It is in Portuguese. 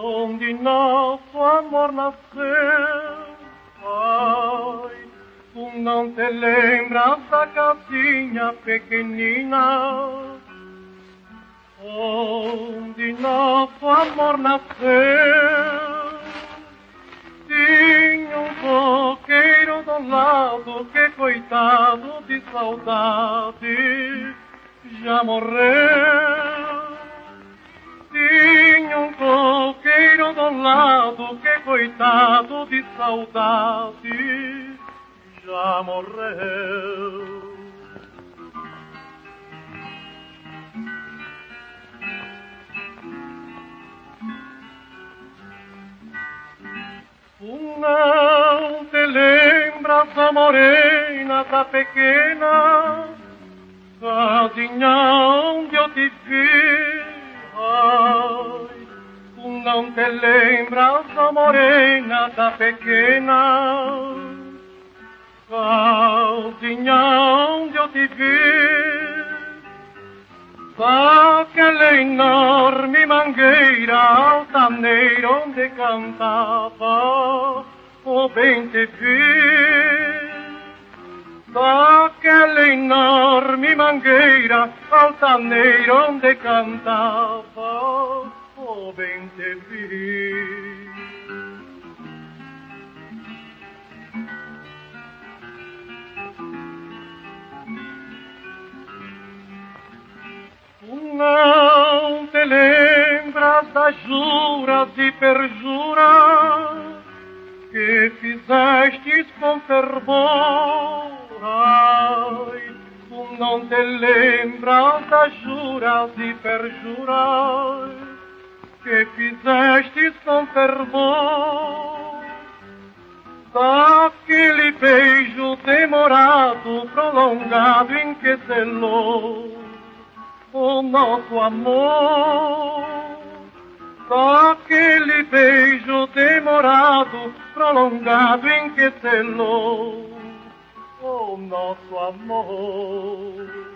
onde nosso amor nasceu. Ai, tu não te lembras da casinha pequenina, onde nosso amor nasceu. Tinha um coqueiro do lado que, coitado de saudade, já morreu. Tinha um coqueiro do lado que, coitado de saudade, já morreu. Tu não te lembras da morena, da pequena casinha onde eu te vi? Ai, tu não te lembras da morena, da pequena casinha onde eu te vi? Daquela enorme mangueira altaneira onde cantava o bem te vi. Daquela enorme mangueira altaneira onde cantava o bem te vi. Tu não te lembras das juras e perjuras que fizestes com fervor? Ai, tu não te lembras das juras e perjuras que fizestes com fervor? Daquele beijo demorado, prolongado, em que selou o nosso amor. Daquele beijo demorado, prolongado, em que selou o nosso amor.